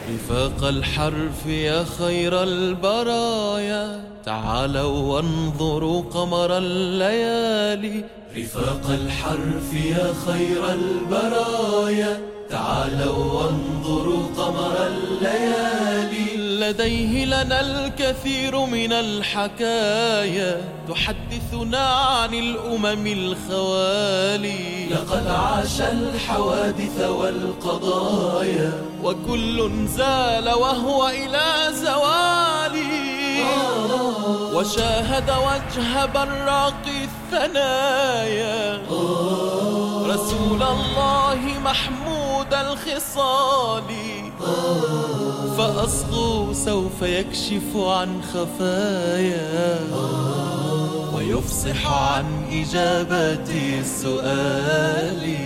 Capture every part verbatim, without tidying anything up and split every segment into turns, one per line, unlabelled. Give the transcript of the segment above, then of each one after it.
رفاق الحرف يا خير البرايا، تعالوا وانظروا قمر الليالي. رفاق الحرف يا خير البرايا، تعالوا وانظروا قمر الليالي. لديه لنا الكثير من الحكايا، تحدثنا عن الأمم الخوالي. لقد عاش الحوادث والقضايا، وكل زال وهو إلى زوالي. وشاهد وجه براق الثنايا، رسول الله محمود الخصال. فأصغوا سوف يكشف عن خفايا، ويفصح عن إجابة السؤال.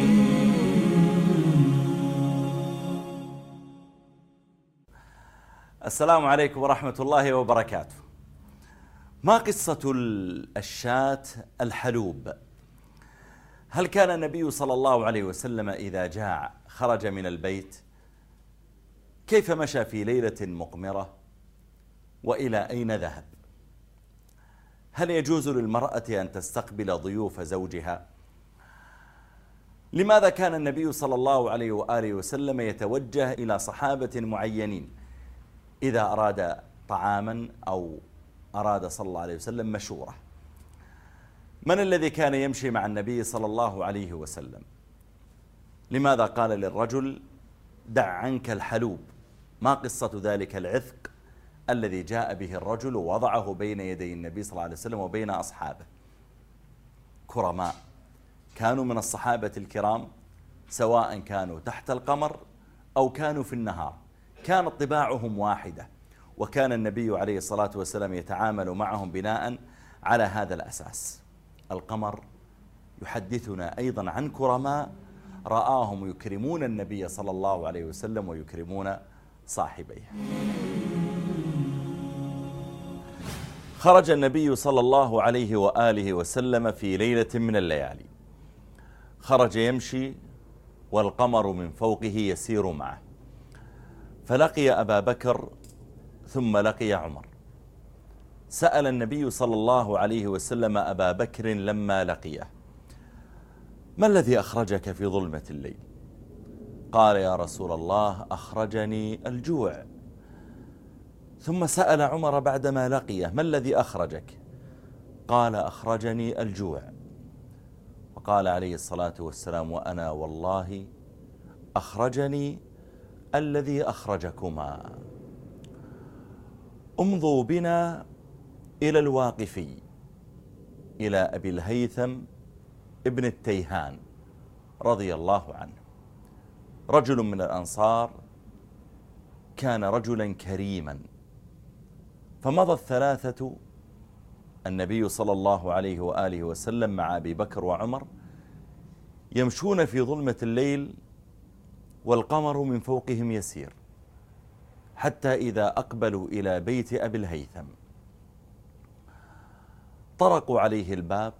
السلام عليكم ورحمة الله وبركاته. ما قصة الشاة الحلوب؟ هل كان النبي صلى الله عليه وسلم إذا جاع خرج من البيت؟ كيف مشى في ليلة مقمرة؟ وإلى أين ذهب؟ هل يجوز للمرأة أن تستقبل ضيوف زوجها؟ لماذا كان النبي صلى الله عليه وآله وسلم يتوجه إلى صحابة معينين إذا أراد طعاما أو أراد صلى الله عليه وسلم مشورة؟ من الذي كان يمشي مع النبي صلى الله عليه وسلم؟ لماذا قال للرجل دع عنك الحلوب؟ ما قصة ذلك العذق الذي جاء به الرجل ووضعه بين يدي النبي صلى الله عليه وسلم وبين أصحابه؟ كرماء كانوا من الصحابة الكرام، سواء كانوا تحت القمر أو كانوا في النهار، كانت طباعهم واحدة، وكان النبي عليه الصلاة والسلام يتعامل معهم بناء على هذا الأساس. القمر يحدثنا أيضا عن كرماء رآهم يكرمون النبي صلى الله عليه وسلم ويكرمون صاحبيه. خرج النبي صلى الله عليه وآله وسلم في ليلة من الليالي، خرج يمشي والقمر من فوقه يسير معه، فلقي أبا بكر ثم لقي عمر. سأل النبي صلى الله عليه وسلم أبا بكر لما لقيه: ما الذي أخرجك في ظلمة الليل؟ قال: يا رسول الله، أخرجني الجوع. ثم سأل عمر بعدما لقيه: ما الذي أخرجك؟ قال: أخرجني الجوع. وقال عليه الصلاة والسلام: وأنا والله أخرجني الذي أخرجكما. امضوا بنا إلى الواقفي، إلى أبي الهيثم ابن التيهان رضي الله عنه، رجل من الأنصار، كان رجلا كريما. فمضى الثلاثة، النبي صلى الله عليه وآله وسلم مع أبي بكر وعمر، يمشون في ظلمة الليل والقمر من فوقهم يسير، حتى إذا أقبلوا إلى بيت أبي الهيثم طرقوا عليه الباب،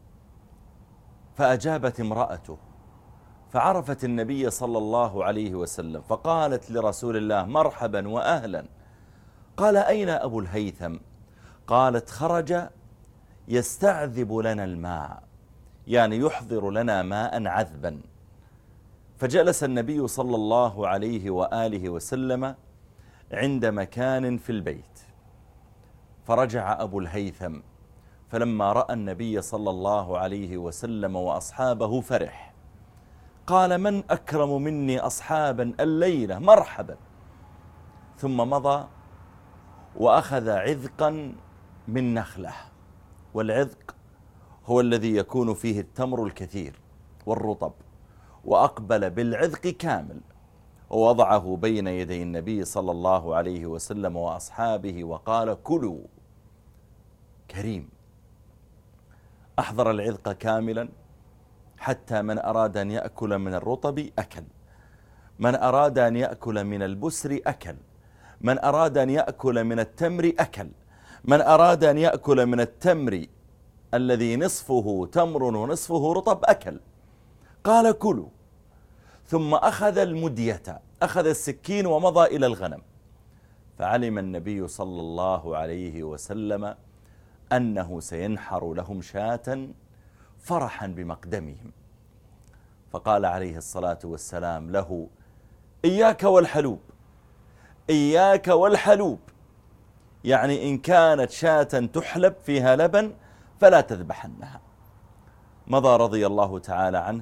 فأجابت امرأته، فعرفت النبي صلى الله عليه وسلم، فقالت لرسول الله: مرحبا وأهلا. قال: أين أبو الهيثم؟ قالت: خرج يستعذب لنا الماء، يعني يحضر لنا ماء عذبا. فجلس النبي صلى الله عليه وآله وسلم عند مكان في البيت، فرجع أبو الهيثم، فلما رأى النبي صلى الله عليه وسلم وأصحابه فرح، قال: من أكرم مني أصحابا الليلة، مرحبا. ثم مضى وأخذ عذقا من نخلة، والعذق هو الذي يكون فيه التمر الكثير والرطب، وأقبل بالعذق كامل ووضعه بين يدي النبي صلى الله عليه وسلم وأصحابه وقال: كلوا. كريم، أحضر العذق كاملا، حتى من أراد أن يأكل من الرطب أكل، من أراد أن يأكل من البسر أكل، من أراد أن يأكل من التمر أكل، من أراد أن يأكل من التمر الذي نصفه تمر ونصفه رطب أكل. قال: كلوا. ثم أخذ المدية، أخذ السكين ومضى إلى الغنم. فعلم النبي صلى الله عليه وسلم أنه سينحر لهم شاة فرحا بمقدمهم، فقال عليه الصلاة والسلام له: إياك والحلوب، إياك والحلوب، يعني إن كانت شاة تحلب فيها لبن فلا تذبحنها. مضى رضي الله تعالى عنه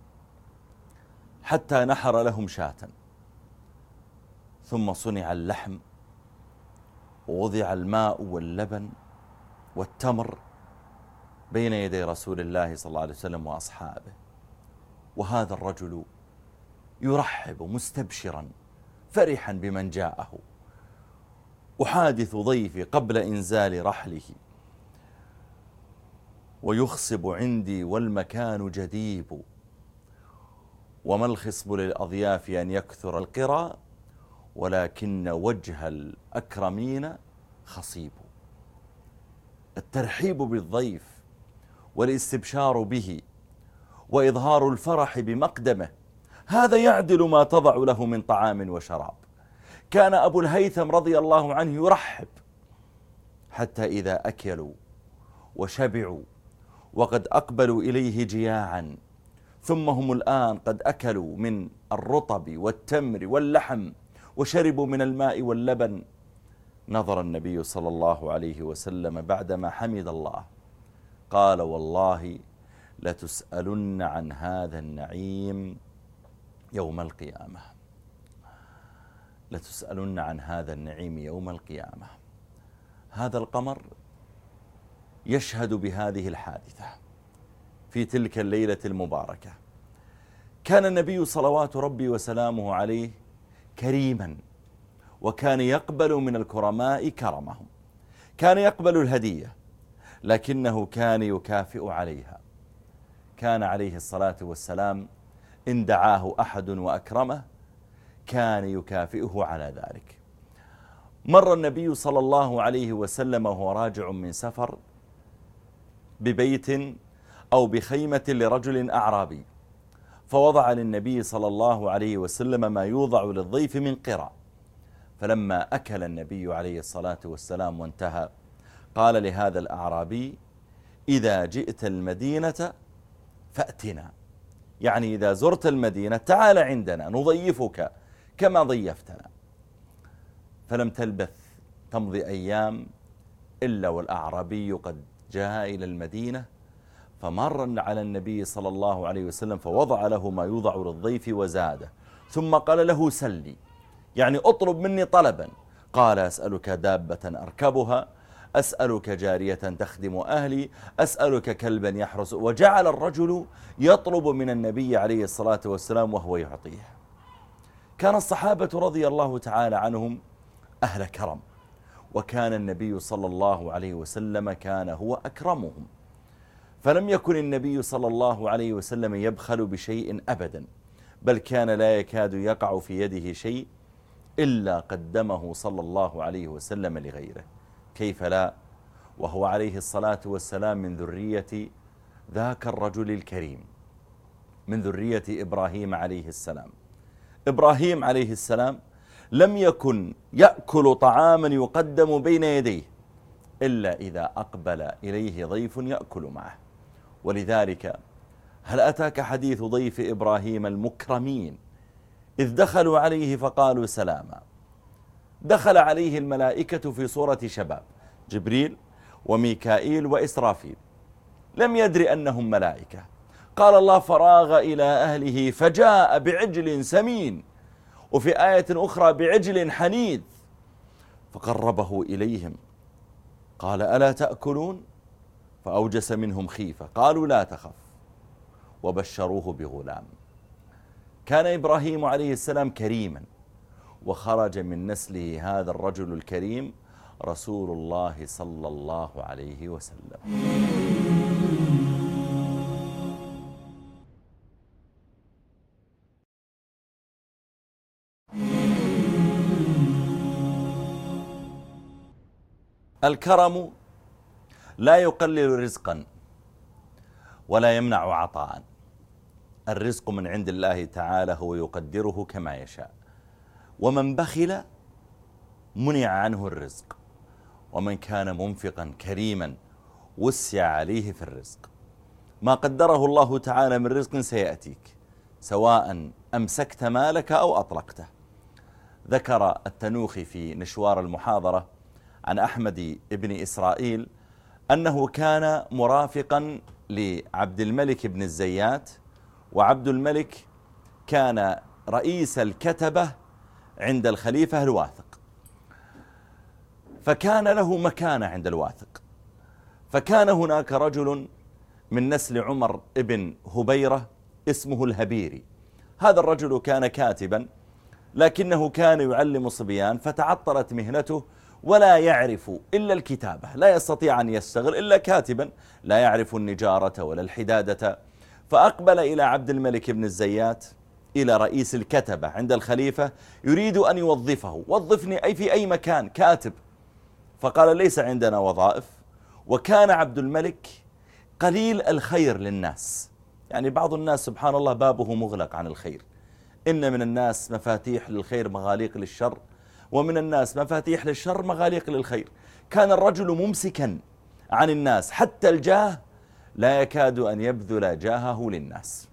حتى نحر لهم شاة، ثم صنع اللحم ووضع الماء واللبن والتمر بين يدي رسول الله صلى الله عليه وسلم وأصحابه، وهذا الرجل يرحب مستبشرا فرحا بمن جاءه: أحادث ضيفي قبل إنزال رحله، ويخصب عندي والمكان جديب، وما الخصب للأضياف أن يكثر القرى، ولكن وجه الأكرمين خصيب. الترحيب بالضيف والاستبشار به وإظهار الفرح بمقدمه، هذا يعدل ما تضع له من طعام وشراب. كان أبو الهيثم رضي الله عنه يرحب حتى إذا أكلوا وشبعوا وقد أقبلوا إليه جياعا، ثم هم الآن قد أكلوا من الرطب والتمر واللحم وشربوا من الماء واللبن، نظر النبي صلى الله عليه وسلم بعدما حمد الله قال: والله لتسألن عن هذا النعيم يوم القيامة، لتسألن عن هذا النعيم يوم القيامة. هذا القمر يشهد بهذه الحادثة في تلك الليلة المباركة. كان النبي صلوات ربي وسلامه عليه كريما، وكان يقبل من الكرماء كرمهم، كان يقبل الهدية لكنه كان يكافئ عليها. كان عليه الصلاة والسلام إن دعاه أحد وأكرمه كان يكافئه على ذلك. مر النبي صلى الله عليه وسلم وهو راجع من سفر ببيت أو بخيمة لرجل أعرابي، فوضع للنبي صلى الله عليه وسلم ما يوضع للضيف من قرى. فلما أكل النبي عليه الصلاة والسلام وانتهى قال لهذا الأعرابي: إذا جئت المدينة فأتنا، يعني إذا زرت المدينة تعال عندنا نضيفك كما ضيفتنا. فلم تلبث تمضي أيام إلا والأعرابي قد جاء إلى المدينة، فمر على النبي صلى الله عليه وسلم فوضع له ما يوضع للضيف وزاده، ثم قال له: سلي، يعني اطلب مني طلبا. قال: أسألك دابة أركبها، أسألك جارية تخدم أهلي، أسألك كلبا يحرس. وجعل الرجل يطلب من النبي عليه الصلاة والسلام وهو يعطيه. كان الصحابة رضي الله تعالى عنهم أهل كرم، وكان النبي صلى الله عليه وسلم كان هو أكرمهم، فلم يكن النبي صلى الله عليه وسلم يبخل بشيء أبدا، بل كان لا يكاد يقع في يده شيء إلا قدمه صلى الله عليه وسلم لغيره. كيف لا وهو عليه الصلاة والسلام من ذرية ذاك الرجل الكريم، من ذرية إبراهيم عليه السلام. إبراهيم عليه السلام لم يكن يأكل طعاما يقدم بين يديه إلا إذا أقبل إليه ضيف يأكل معه. ولذلك هل أتاك حديث ضيف إبراهيم المكرمين إذ دخلوا عليه فقالوا سلاما؟ دخل عليه الملائكة في صورة شباب، جبريل وميكائيل وإسرافيل، لم يدري أنهم ملائكة. قال الله: فراغ إلى أهله فجاء بعجل سمين، وفي آية أخرى بعجل حنيذ، فقربه إليهم قال: ألا تأكلون؟ فأوجس منهم خيفة، قالوا: لا تخف، وبشروه بغلام. كان إبراهيم عليه السلام كريما، وخرج من نسله هذا الرجل الكريم رسول الله صلى الله عليه وسلم. الكرم لا يقلل رزقا ولا يمنع عطاء. الرزق من عند الله تعالى، هو يقدره كما يشاء. ومن بخل منع عنه الرزق، ومن كان منفقا كريما وسع عليه في الرزق. ما قدره الله تعالى من رزق سيأتيك سواء أمسكت مالك أو أطلقته. ذكر التنوخي في نشوار المحاضرة عن أحمد بن إسرائيل أنه كان مرافقا لعبد الملك بن الزيات، وعبد الملك كان رئيس الكتبة عند الخليفة الواثق، فكان له مكانة عند الواثق. فكان هناك رجل من نسل عمر بن هبيرة اسمه الهبيري. هذا الرجل كان كاتبا، لكنه كان يعلم صبيان، فتعطلت مهنته ولا يعرف إلا الكتابة، لا يستطيع أن يشتغل إلا كاتبا، لا يعرف النجارة ولا الحدادة. فأقبل إلى عبد الملك بن الزيات، إلى رئيس الكتبة عند الخليفة، يريد أن يوظفه. وظفني أي في أي مكان، كاتب. فقال ليس عندنا وظائف. وكان عبد الملك قليل الخير للناس، يعني بعض الناس سبحان الله بابه مغلق عن الخير. إن من الناس مفاتيح للخير مغاليق للشر، ومن الناس مفاتيح للشر مغاليق للخير. كان الرجل ممسكا عن الناس، حتى الجاه لا يكاد أن يبذل جاهه للناس.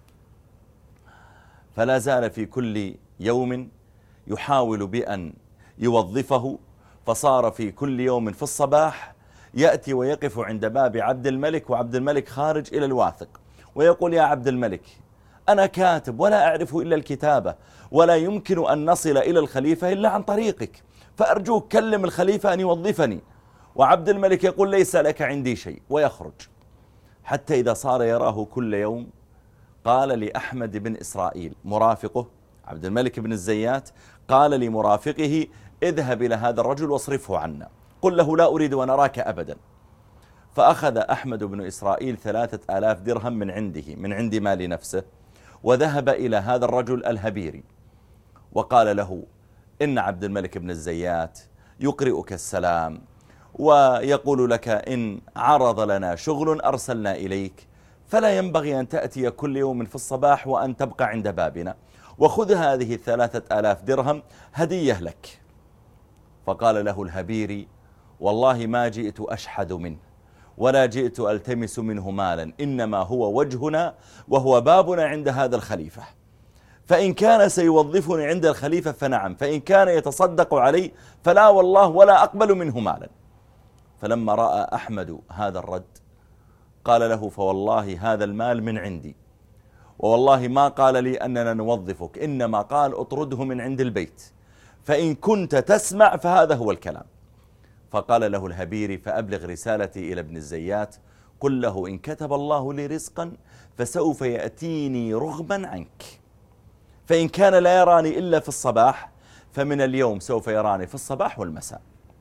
فلا زال في كل يوم يحاول بأن يوظفه، فصار في كل يوم في الصباح يأتي ويقف عند باب عبد الملك، وعبد الملك خارج إلى الواثق، ويقول: يا عبد الملك، أنا كاتب ولا أعرف إلا الكتابة، ولا يمكن أن نصل إلى الخليفة إلا عن طريقك، فأرجوك كلم الخليفة أن يوظفني. وعبد الملك يقول: ليس لك عندي شيء، ويخرج. حتى إذا صار يراه كل يوم قال لأحمد بن إسرائيل مرافقه عبد الملك بن الزيات، قال لمرافقه: اذهب إلى هذا الرجل واصرفه عنا، قل له لا أريد أن أراك أبدا. فأخذ أحمد بن إسرائيل ثلاثة آلاف درهم من عنده، من عند مال نفسه، وذهب إلى هذا الرجل الهبيري وقال له: إن عبد الملك بن الزيات يقرئك السلام، ويقول لك إن عرض لنا شغل أرسلنا إليك، فلا ينبغي أن تأتي كل يوم في الصباح وأن تبقى عند بابنا، وخذ هذه الثلاثة آلاف درهم هدية لك. فقال له الهبيري: والله ما جئت أشحد منه، ولا جئت ألتمس منه مالا، إنما هو وجهنا وهو بابنا عند هذا الخليفة، فإن كان سيوظفني عند الخليفة فنعم، فإن كان يتصدق علي فلا والله ولا أقبل منه مالا. فلما رأى أحمد هذا الرد قال له: فوالله هذا المال من عندي، ووالله ما قال لي أننا نوظفك، إنما قال اطرده من عند البيت، فإن كنت تسمع فهذا هو الكلام. فقال له الهبيري: فأبلغ رسالتي إلى ابن الزيات، قل له إن كتب الله لي رزقا فسوف يأتيني رغبا عنك، فإن كان لا يراني إلا في الصباح فمن اليوم سوف يراني في الصباح والمساء.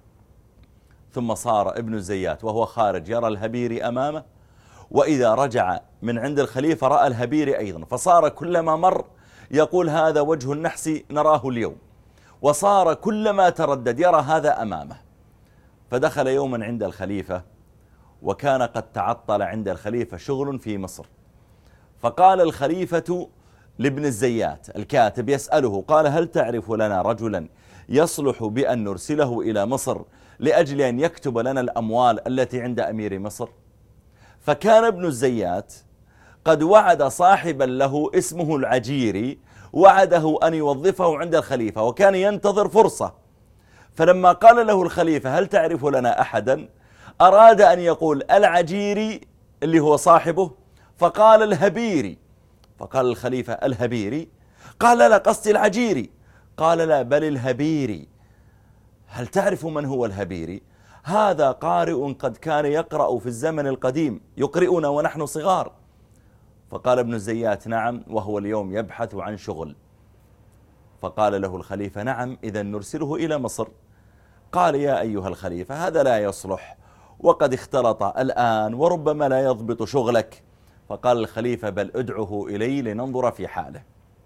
ثم صار ابن الزيات وهو خارج يرى الهبيري أمامه، وإذا رجع من عند الخليفة رأى الهبيري أيضا، فصار كلما مر يقول: هذا وجه النحس نراه اليوم، وصار كلما تردد يرى هذا أمامه. فدخل يوما عند الخليفة، وكان قد تعطل عند الخليفة شغل في مصر، فقال الخليفة لابن الزيات الكاتب يسأله، قال: هل تعرف لنا رجلا يصلح بأن نرسله إلى مصر لأجل أن يكتب لنا الأموال التي عند أمير مصر؟ فكان ابن الزيات قد وعد صاحبا له اسمه العجيري، وعده أن يوظفه عند الخليفة، وكان ينتظر فرصة. فلما قال له الخليفة: هل تعرف لنا أحدا؟ أراد أن يقول العجيري اللي هو صاحبه، فقال الهبيري. فقال الخليفة: الهبيري؟ قال: لا، قصدي العجيري. قال: لا، بل الهبيري. هل تعرف من هو الهبيري؟ هذا قارئ قد كان يقرأ في الزمن القديم، يقرئنا ونحن صغار. فقال ابن الزيات: نعم، وهو اليوم يبحث عن شغل. فقال له الخليفة: نعم، إذا نرسله إلى مصر. قال: يا أيها الخليفة، هذا لا يصلح، وقد اختلط الآن وربما لا يضبط شغلك. فقال الخليفة: بل ادعه إلي لننظر في حاله.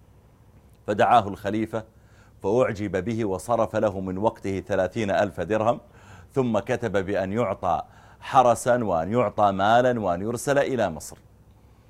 فدعاه الخليفة فأعجب به، وصرف له من وقته ثلاثين ألف درهم، ثم كتب بأن يعطى حرسا وأن يعطى مالا وأن يرسل إلى مصر.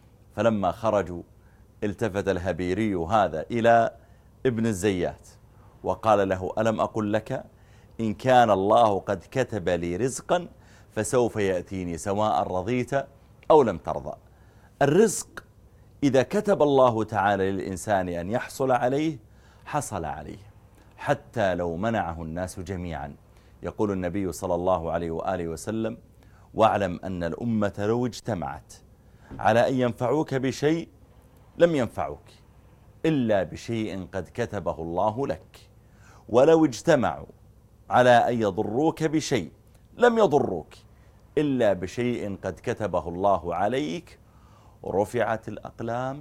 فلما خرجوا التفت الهبيري هذا إلى ابن الزيات وقال له ألم أقل لك إن كان الله قد كتب لي رزقا فسوف يأتيني سواء رضيت أو لم ترضى. الرزق إذا كتب الله تعالى للإنسان أن يحصل عليه حصل عليه حتى لو منعه الناس جميعا. يقول النبي صلى الله عليه وآله وسلم واعلم أن الأمة لو اجتمعت على أن ينفعوك بشيء لم ينفعوك إلا بشيء قد كتبه الله لك، ولو اجتمعوا على أن يضروك بشيء لم يضروك إلا بشيء قد كتبه الله عليك. رفعت الأقلام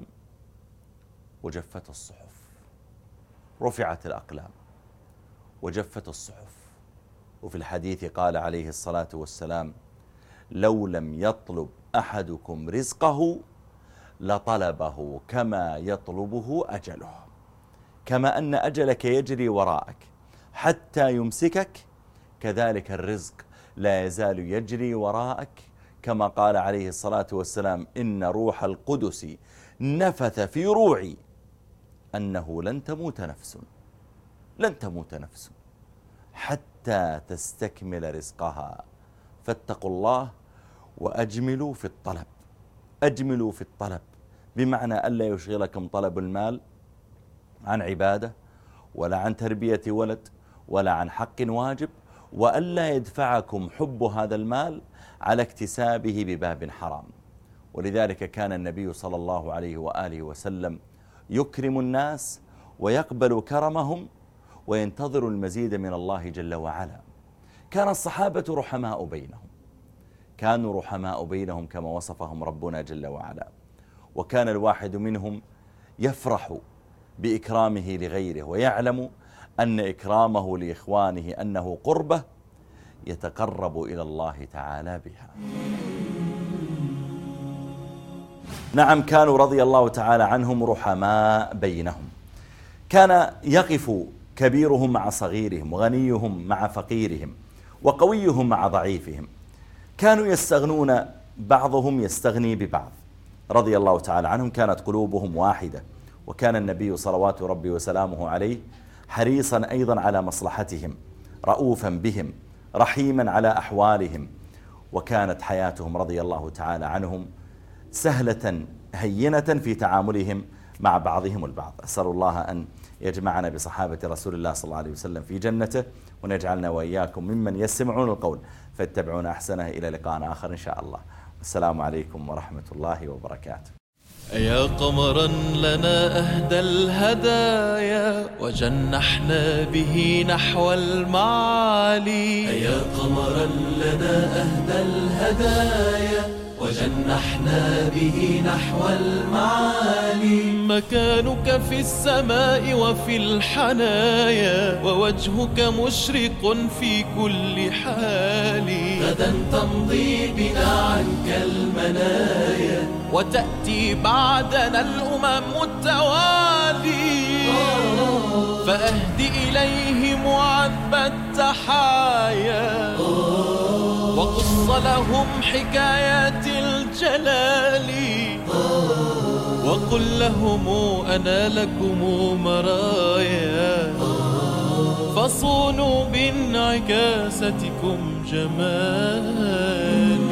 وجفت الصحف، رفعت الأقلام وجفت الصحف. وفي الحديث قال عليه الصلاة والسلام لو لم يطلب أحدكم رزقه لطلبه كما يطلبه أجله، كما أن أجلك يجري وراءك حتى يمسكك كذلك الرزق لا يزال يجري وراءك، كما قال عليه الصلاة والسلام إن روح القدس نفث في روعي أنه لن تموت نفس لن تموت نفس حتى تستكمل رزقها. فاتقوا الله وأجملوا في الطلب، أجملوا في الطلب بمعنى ألا يشغلكم طلب المال عن عبادة ولا عن تربية ولد ولا عن حق واجب، وألا يدفعكم حب هذا المال على اكتسابه بباب حرام. ولذلك كان النبي صلى الله عليه وآله وسلم يكرم الناس ويقبل كرمهم وينتظر المزيد من الله جل وعلا. كان الصحابة رحماء بينهم، كانوا رحماء بينهم كما وصفهم ربنا جل وعلا، وكان الواحد منهم يفرح بإكرامه لغيره ويعلم أن إكرامه لإخوانه أنه قربة يتقرب إلى الله تعالى بها. نعم كانوا رضي الله تعالى عنهم رحماء بينهم، كان يقف كبيرهم مع صغيرهم وغنيهم مع فقيرهم وقويهم مع ضعيفهم، كانوا يستغنون بعضهم يستغني ببعض رضي الله تعالى عنهم، كانت قلوبهم واحدة. وكان النبي صلوات ربي وسلامه عليه حريصا أيضا على مصلحتهم، رؤوفا بهم، رحيما على أحوالهم، وكانت حياتهم رضي الله تعالى عنهم سهلة هينة في تعاملهم مع بعضهم البعض. أسأل الله أن يجمعنا بصحابة رسول الله صلى الله عليه وسلم في جنته، ونجعلنا وإياكم ممن يسمعون القول فاتبعون أحسنه. إلى لقاء آخر إن شاء الله، والسلام عليكم ورحمة الله وبركاته.
يا قمرا لنا أهدى الهدايا وجنحنا به نحو المعالي. يا قمرا لنا أهدى الهدايا وجنحنا به نحو المعالي. مكانك في السماء وفي الحنايا ووجهك مشرق في كل حال. غدا تمضي بنا عنك المنايا وتأتي بعدنا الأمم التوالي. فأهدي إليهم عذب التحايا وقص لهم حكايات الجلال. وقل لهم أنا لكم مرايا فصونوا بانعكاستكم جمال.